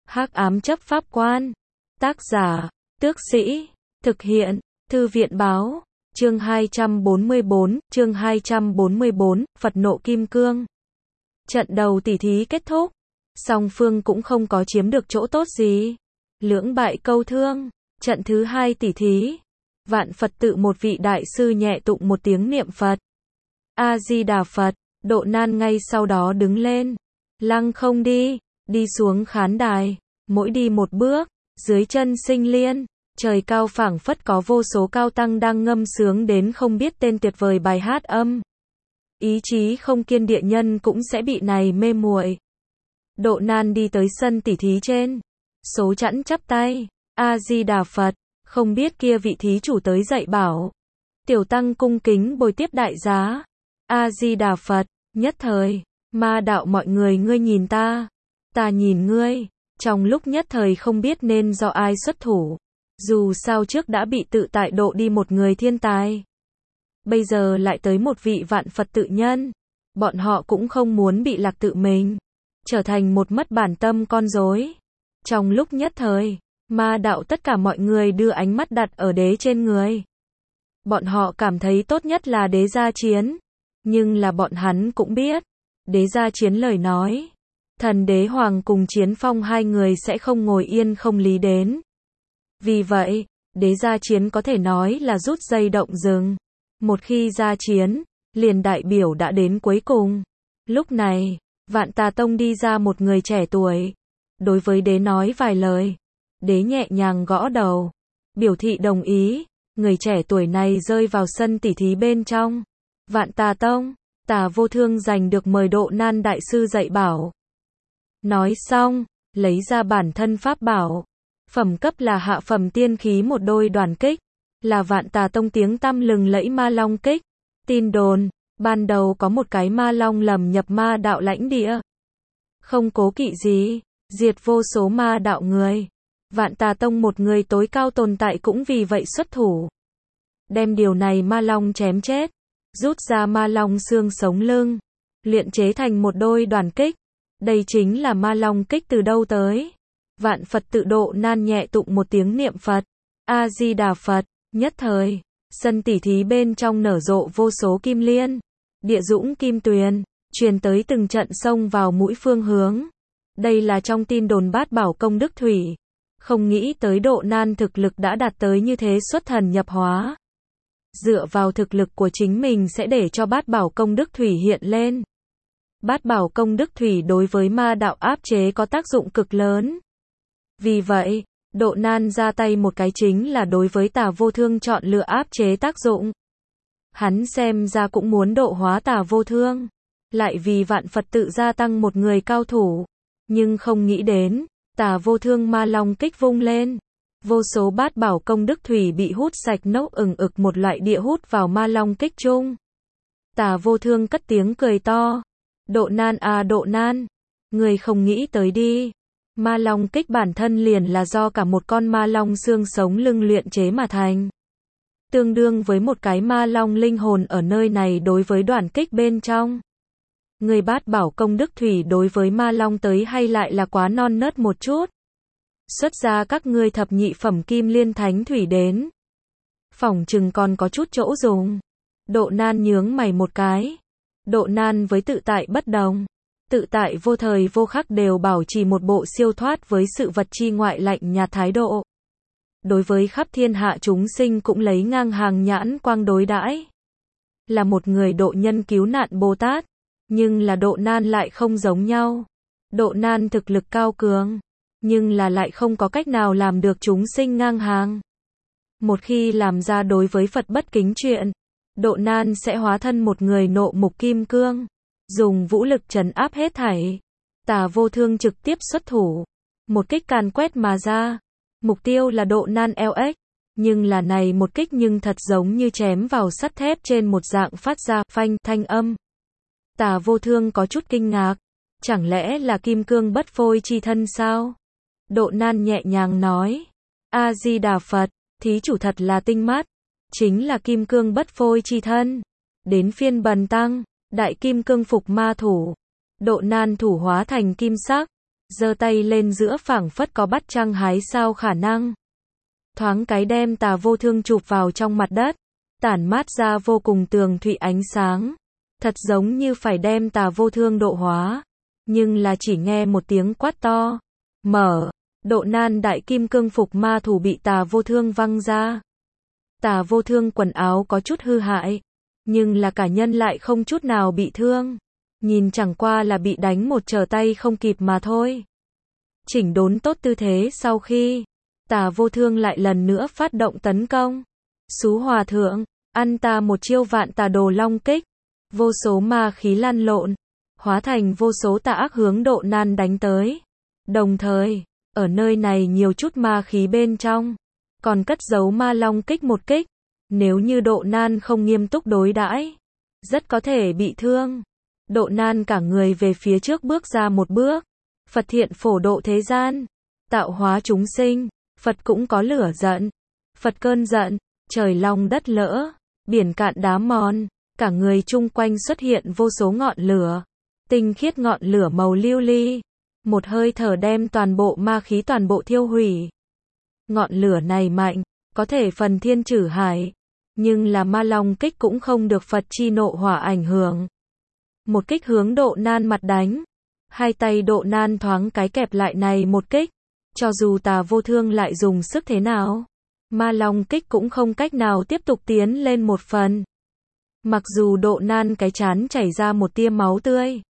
Hắc ám chấp pháp quan. Tác giả, Tước Sĩ. Thực hiện, Thư viện báo. Chương 244, Phật nộ kim cương. Trận đầu tỷ thí kết thúc. Song phương cũng không có chiếm được chỗ tốt gì. Lưỡng bại câu thương. Trận thứ hai tỷ thí. Vạn Phật tự một vị đại sư nhẹ tụng một tiếng niệm Phật. A-di-đà Phật. Độ Nan ngay sau đó đứng lên. Lăng không đi xuống khán đài. Mỗi đi một bước, dưới chân sinh liên, trời cao phảng phất có vô số cao tăng đang ngâm sướng đến không biết tên tuyệt vời bài hát âm. Ý chí không kiên địa nhân cũng sẽ bị này mê muội. Độ Nan đi tới sân tỉ thí trên. Số chẵn chắp tay. A-di-đà Phật. Không biết kia vị thí chủ tới dạy bảo. Tiểu tăng cung kính bồi tiếp đại giá. A-di-đà Phật. Nhất thời, ma đạo mọi người ngươi nhìn ta nhìn ngươi. Trong lúc nhất thời không biết nên do ai xuất thủ. Dù sao trước đã bị tự tại độ đi một người thiên tài. Bây giờ lại tới một vị vạn Phật tự nhân. Bọn họ cũng không muốn bị lạc tự mình. Trở thành một mất bản tâm con rối. Trong lúc nhất thời, ma đạo tất cả mọi người đưa ánh mắt đặt ở đế trên người. Bọn họ cảm thấy tốt nhất là đế gia chiến. Nhưng là bọn hắn cũng biết. Đế gia chiến lời nói. Thần đế hoàng cùng Chiến Phong hai người sẽ không ngồi yên không lý đến. Vì vậy, đế gia chiến có thể nói là rút dây động rừng. Một khi ra chiến, liền đại biểu đã đến cuối cùng. Lúc này, Vạn Tà Tông đi ra một người trẻ tuổi. Đối với đế nói vài lời. Đế nhẹ nhàng gõ đầu. Biểu thị đồng ý. Người trẻ tuổi này rơi vào sân tỉ thí bên trong. Vạn Tà Tông, Tà Vô Thương giành được mời Độ Nan đại sư dạy bảo. Nói xong, lấy ra bản thân pháp bảo. Phẩm cấp là hạ phẩm tiên khí một đôi đoàn kích. Là Vạn Tà Tông tiếng tăm lừng lẫy ma long kích. Tin đồn, ban đầu có một cái ma long lầm nhập ma đạo lãnh địa. Không cố kỵ gì, diệt vô số ma đạo người. Vạn Tà Tông một người tối cao tồn tại cũng vì vậy xuất thủ. Đem điều này ma long chém chết. Rút ra ma long xương sống lưng. Luyện chế thành một đôi đoàn kích. Đây chính là ma long kích từ đâu tới. Vạn Phật tự Độ Nan nhẹ tụng một tiếng niệm Phật. A-di-đà Phật. Nhất thời, sân tỉ thí bên trong nở rộ vô số kim liên. Địa dũng kim tuyền, truyền tới từng trận sông vào mũi phương hướng. Đây là trong tin đồn Bát Bảo Công Đức Thủy. Không nghĩ tới Độ Nan thực lực đã đạt tới như thế, xuất thần nhập hóa. Dựa vào thực lực của chính mình sẽ để cho Bát Bảo Công Đức Thủy hiện lên. Bát Bảo Công Đức Thủy đối với ma đạo áp chế có tác dụng cực lớn. Vì vậy, Độ Nan ra tay một cái chính là đối với Tà Vô Thương chọn lựa áp chế tác dụng. Hắn xem ra cũng muốn độ hóa Tà Vô Thương. Lại vì Vạn Phật tự gia tăng một người cao thủ. Nhưng không nghĩ đến, Tà Vô Thương ma long kích vung lên. Vô số Bát Bảo Công Đức Thủy bị hút sạch, nốc ừng ực một loại địa hút vào ma long kích chung. Tà Vô Thương cất tiếng cười to. Độ Nan à Độ Nan. Người không nghĩ tới đi. Ma long kích bản thân liền là do cả một con ma long xương sống lưng luyện chế mà thành. Tương đương với một cái ma long linh hồn ở nơi này đối với đoàn kích bên trong. Người Bát Bảo Công Đức Thủy đối với ma long tới hay lại là quá non nớt một chút. Xuất ra các ngươi thập nhị phẩm kim liên thánh thủy đến. Phỏng chừng còn có chút chỗ dùng. Độ Nan nhướng mày một cái. Độ Nan với tự tại bất đồng. Tự tại vô thời vô khắc đều bảo trì một bộ siêu thoát với sự vật chi ngoại lạnh nhạt thái độ. Đối với khắp thiên hạ chúng sinh cũng lấy ngang hàng nhãn quang đối đãi. Là một người độ nhân cứu nạn Bồ Tát. Nhưng là Độ Nan lại không giống nhau. Độ Nan thực lực cao cường. Nhưng là lại không có cách nào làm được chúng sinh ngang hàng. Một khi làm ra đối với Phật bất kính chuyện, Độ Nan sẽ hóa thân một người nộ mục kim cương. Dùng vũ lực trấn áp hết thảy. Tà Vô Thương trực tiếp xuất thủ. Một kích càn quét mà ra. Mục tiêu là Độ Nan LX. Nhưng là này một kích nhưng thật giống như chém vào sắt thép trên một dạng, phát ra phanh thanh âm. Tà Vô Thương có chút kinh ngạc. Chẳng lẽ là kim cương bất phôi chi thân sao? Độ Nan nhẹ nhàng nói. A-di-đà Phật. Thí chủ thật là tinh mắt. Chính là kim cương bất phôi chi thân. Đến phiên Bần tăng. Đại kim cương phục ma thủ. Độ Nan thủ hóa thành kim sắc. giơ tay lên giữa phảng phất có bắt trăng hái sao khả năng. Thoáng cái đem Tà Vô Thương chụp vào trong mặt đất, tản mát ra vô cùng tường thụy ánh sáng. Thật giống như phải đem Tà Vô Thương độ hóa. Nhưng là chỉ nghe một tiếng quát to. Mở, độ nan đại kim cương phục ma thủ bị Tà Vô Thương văng ra. Tà Vô Thương quần áo có chút hư hại, nhưng là cả nhân lại không chút nào bị thương. Nhìn chẳng qua là bị đánh một trở tay không kịp mà thôi. Chỉnh đốn tốt tư thế sau khi, Tà Vô Thương lại lần nữa phát động tấn công. Xú hòa thượng, ăn ta một chiêu vạn tà đồ long kích. Vô số ma khí lăn lộn, hóa thành vô số tà ác hướng độ nan đánh tới. Đồng thời, ở nơi này nhiều chút ma khí bên trong, còn cất giấu ma long kích một kích. Nếu như độ nan không nghiêm túc đối đãi, rất có thể bị thương. Độ nan cả người về phía trước bước ra một bước. Phật thiện phổ độ thế gian, tạo hóa chúng sinh. Phật cũng có lửa giận. Phật cơn giận, trời long đất lỡ, biển cạn đá mòn. Cả người chung quanh xuất hiện vô số ngọn lửa. Tinh khiết ngọn lửa màu lưu ly. Một hơi thở đem toàn bộ ma khí toàn bộ thiêu hủy. Ngọn lửa này mạnh, có thể phần thiên trừ hải. Nhưng là ma long kích cũng không được Phật chi nộ hỏa ảnh hưởng. Một kích hướng độ nan mặt đánh. Hai tay độ nan thoáng cái kẹp lại này một kích. Cho dù Tà Vô Thương lại dùng sức thế nào, ma long kích cũng không cách nào tiếp tục tiến lên một phần. Mặc dù độ nan cái chán chảy ra một tia máu tươi.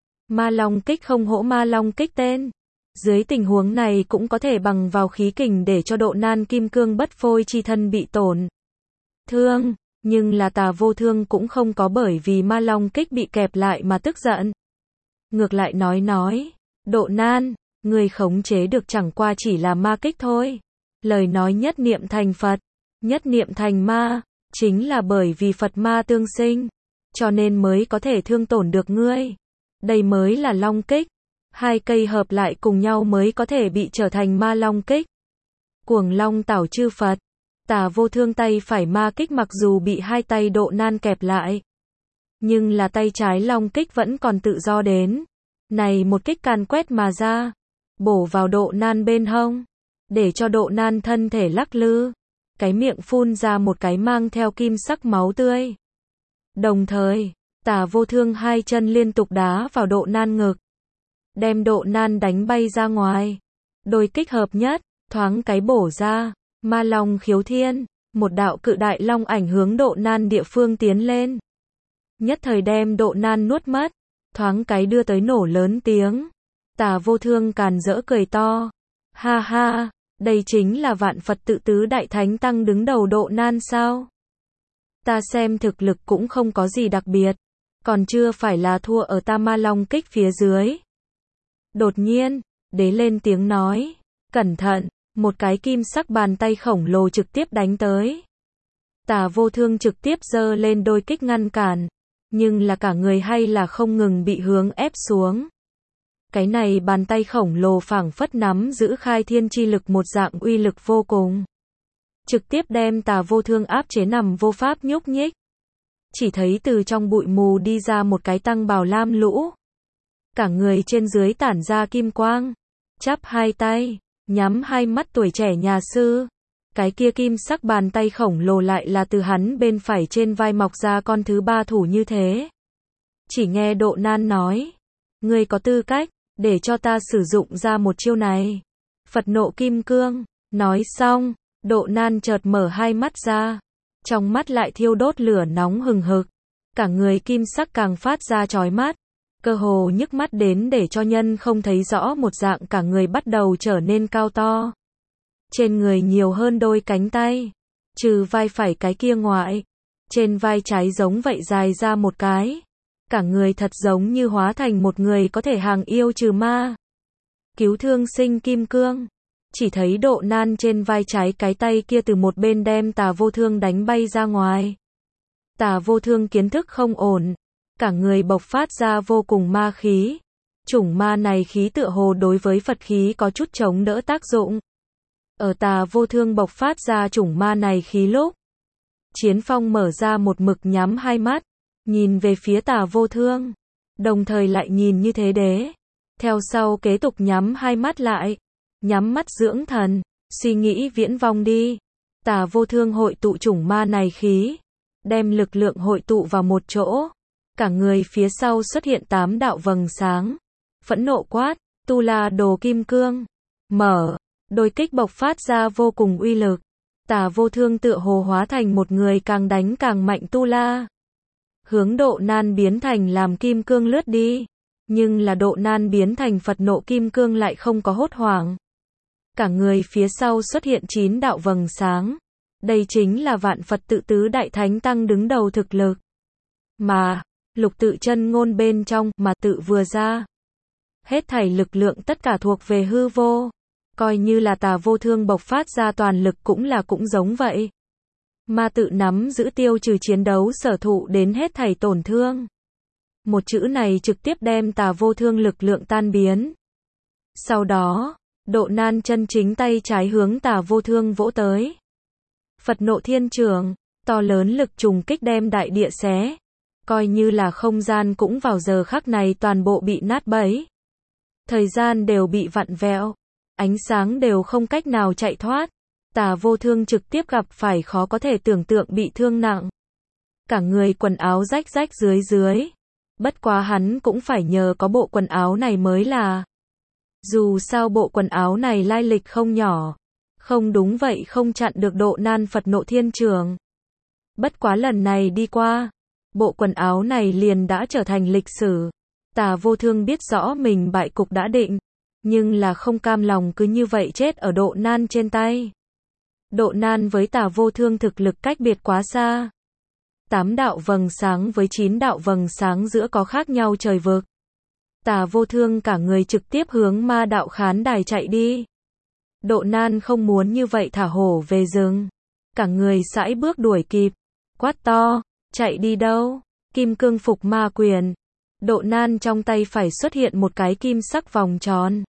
Ma long kích không hỗ ma long kích tên. Dưới tình huống này cũng có thể bằng vào khí kình để cho độ nan kim cương bất phôi chi thân bị tổn thương. Nhưng là Tà Vô Thương cũng không có bởi vì ma long kích bị kẹp lại mà tức giận. Ngược lại nói, độ nan, người khống chế được chẳng qua chỉ là ma kích thôi. Lời nói nhất niệm thành Phật, nhất niệm thành ma, chính là bởi vì Phật ma tương sinh, cho nên mới có thể thương tổn được ngươi. Đây mới là long kích, hai cây hợp lại cùng nhau mới có thể bị trở thành ma long kích. Cuồng long tảo chư Phật, Tà Vô Thương tay phải ma kích mặc dù bị hai tay độ nan kẹp lại, nhưng là tay trái long kích vẫn còn tự do đến. Này một kích càn quét mà ra, bổ vào độ nan bên hông, để cho độ nan thân thể lắc lư, cái miệng phun ra một cái mang theo kim sắc máu tươi. Đồng thời, Tà Vô Thương hai chân liên tục đá vào độ nan ngực, đem độ nan đánh bay ra ngoài. Đôi kích hợp nhất, thoáng cái bổ ra, ma long khiếu thiên, một đạo cự đại long ảnh hướng độ nan địa phương tiến lên. Nhất thời đem độ nan nuốt mất, thoáng cái đưa tới nổ lớn tiếng. Tà Vô Thương càn rỡ cười to. Ha ha, đây chính là vạn Phật tự tứ đại thánh tăng đứng đầu độ nan sao? Ta xem thực lực cũng không có gì đặc biệt, còn chưa phải là thua ở ta ma long kích phía dưới. Đột nhiên, đế lên tiếng nói, cẩn thận, một cái kim sắc bàn tay khổng lồ trực tiếp đánh tới. Tà Vô Thương trực tiếp giơ lên đôi kích ngăn cản, nhưng là cả người hay là không ngừng bị hướng ép xuống. Cái này bàn tay khổng lồ phảng phất nắm giữ khai thiên chi lực một dạng uy lực vô cùng. Trực tiếp đem Tà Vô Thương áp chế nằm vô pháp nhúc nhích. Chỉ thấy từ trong bụi mù đi ra một cái tăng bào lam lũ. Cả người trên dưới tản ra kim quang. Chắp hai tay, nhắm hai mắt tuổi trẻ nhà sư. Cái kia kim sắc bàn tay khổng lồ lại là từ hắn bên phải trên vai mọc ra con thứ ba thủ như thế. Chỉ nghe độ nan nói. Ngươi có tư cách, để cho ta sử dụng ra một chiêu này. Phật nộ kim cương. Nói xong, độ nan chợt mở hai mắt ra. Trong mắt lại thiêu đốt lửa nóng hừng hực. Cả người kim sắc càng phát ra chói mắt. Cơ hồ nhức mắt đến để cho nhân không thấy rõ một dạng, cả người bắt đầu trở nên cao to. Trên người nhiều hơn đôi cánh tay. Trừ vai phải cái kia ngoại. Trên vai trái giống vậy dài ra một cái. Cả người thật giống như hóa thành một người có thể hàng yêu trừ ma. Cứu thương sinh kim cương. Chỉ thấy độ nan trên vai trái cái tay kia từ một bên đem Tà Vô Thương đánh bay ra ngoài. Tà Vô Thương kiến thức không ổn. Cả người bộc phát ra vô cùng ma khí. Chủng ma này khí tựa hồ đối với Phật khí có chút chống đỡ tác dụng. Ở Tà Vô Thương bộc phát ra chủng ma này khí lúc, Chiến Phong mở ra một mực nhắm hai mắt, nhìn về phía Tà Vô Thương, đồng thời lại nhìn như thế đế. Theo sau kế tục nhắm hai mắt lại, nhắm mắt dưỡng thần, suy nghĩ viễn vong đi. Tà Vô Thương hội tụ chủng ma này khí, đem lực lượng hội tụ vào một chỗ. Cả người phía sau xuất hiện 8 đạo vầng sáng. Phẫn nộ quát, Tu La Đồ Kim Cương. Mở, đôi kích bộc phát ra vô cùng uy lực. Tà Vô Thương tựa hồ hóa thành một người càng đánh càng mạnh Tu La. Hướng Độ Nan biến thành làm kim cương lướt đi. Nhưng là Độ Nan biến thành Phật nộ kim cương lại không có hốt hoảng. Cả người phía sau xuất hiện 9 đạo vầng sáng. Đây chính là Vạn Phật tự tứ đại thánh tăng đứng đầu thực lực. Mà, lục tự chân ngôn bên trong mà tự vừa ra. Hết thảy lực lượng tất cả thuộc về hư vô. Coi như là Tà Vô Thương bộc phát ra toàn lực cũng giống vậy. Ma tự nắm giữ tiêu trừ chiến đấu sở thụ đến hết thảy tổn thương. Một chữ này trực tiếp đem Tà Vô Thương lực lượng tan biến. Sau đó, Độ Nan chân chính tay trái hướng Tà Vô Thương vỗ tới. Phật nộ thiên trường, to lớn lực trùng kích đem đại địa xé. Coi như là không gian cũng vào giờ khắc này toàn bộ bị nát bấy. Thời gian đều bị vặn vẹo, ánh sáng đều không cách nào chạy thoát. Tà Vô Thương trực tiếp gặp phải khó có thể tưởng tượng bị thương nặng. Cả người quần áo rách rách dưới. Bất quá hắn cũng phải nhờ có bộ quần áo này mới là. Dù sao bộ quần áo này lai lịch không nhỏ. Không đúng vậy không chặn được Độ Nan Phật nộ thiên trường. Bất quá lần này đi qua, bộ quần áo này liền đã trở thành lịch sử. Tà Vô Thương biết rõ mình bại cục đã định, nhưng là không cam lòng cứ như vậy chết ở Độ Nan trên tay. Độ Nan với Tà Vô Thương thực lực cách biệt quá xa. 8 đạo vầng sáng với 9 đạo vầng sáng giữa có khác nhau trời vực. Tà Vô Thương cả người trực tiếp hướng ma đạo khán đài chạy đi. Độ Nan không muốn như vậy thả hổ về rừng. Cả người sải bước đuổi kịp. Quát to, chạy đi đâu? Kim cương phục ma quyền. Độ Nan trong tay phải xuất hiện một cái kim sắc vòng tròn.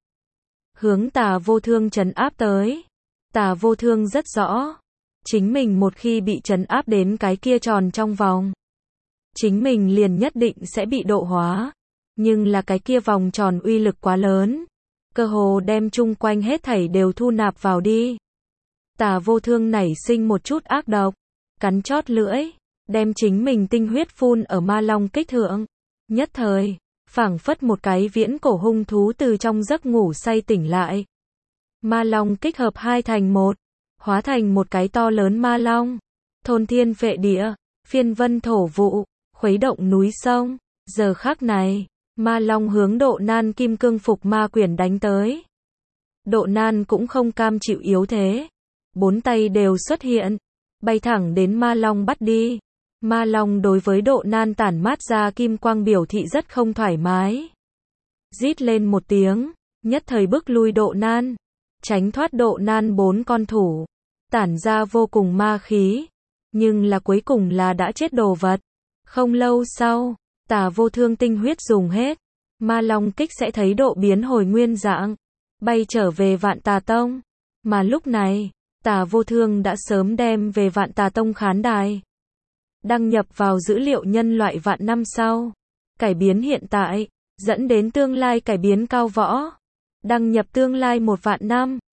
Hướng Tà Vô Thương trấn áp tới. Tà Vô Thương rất rõ. Chính mình một khi bị trấn áp đến cái kia tròn trong vòng. Chính mình liền nhất định sẽ bị độ hóa. Nhưng là cái kia vòng tròn uy lực quá lớn. Cơ hồ đem chung quanh hết thảy đều thu nạp vào đi. Tà Vô Thương nảy sinh một chút ác độc. Cắn chót lưỡi. Đem chính mình tinh huyết phun ở ma long kích thượng. Nhất thời, phảng phất một cái viễn cổ hung thú từ trong giấc ngủ say tỉnh lại. Ma long kích hợp hai thành một. Hóa thành một cái to lớn ma long. Thôn thiên phệ địa, phiên vân thổ vụ, khuấy động núi sông. Giờ khắc này, ma long hướng Độ Nan kim cương phục ma quyển đánh tới. Độ Nan cũng không cam chịu yếu thế. 4 tay đều xuất hiện. Bay thẳng đến ma long bắt đi. Ma long đối với Độ Nan tản mát ra kim quang biểu thị rất không thoải mái. Rít lên một tiếng, nhất thời bức lui Độ Nan. Tránh thoát Độ Nan 4 con thủ. Tản ra vô cùng ma khí. Nhưng là cuối cùng là đã chết đồ vật. Không lâu sau, Tà Vô Thương tinh huyết dùng hết. Ma long kích sẽ thấy độ biến hồi nguyên dạng. Bay trở về Vạn Tà Tông. Mà lúc này, Tà Vô Thương đã sớm đem về Vạn Tà Tông khán đài. Đăng nhập vào dữ liệu nhân loại vạn năm sau. Cải biến hiện tại, dẫn đến tương lai cải biến cao võ. Đăng nhập tương lai 1 vạn năm.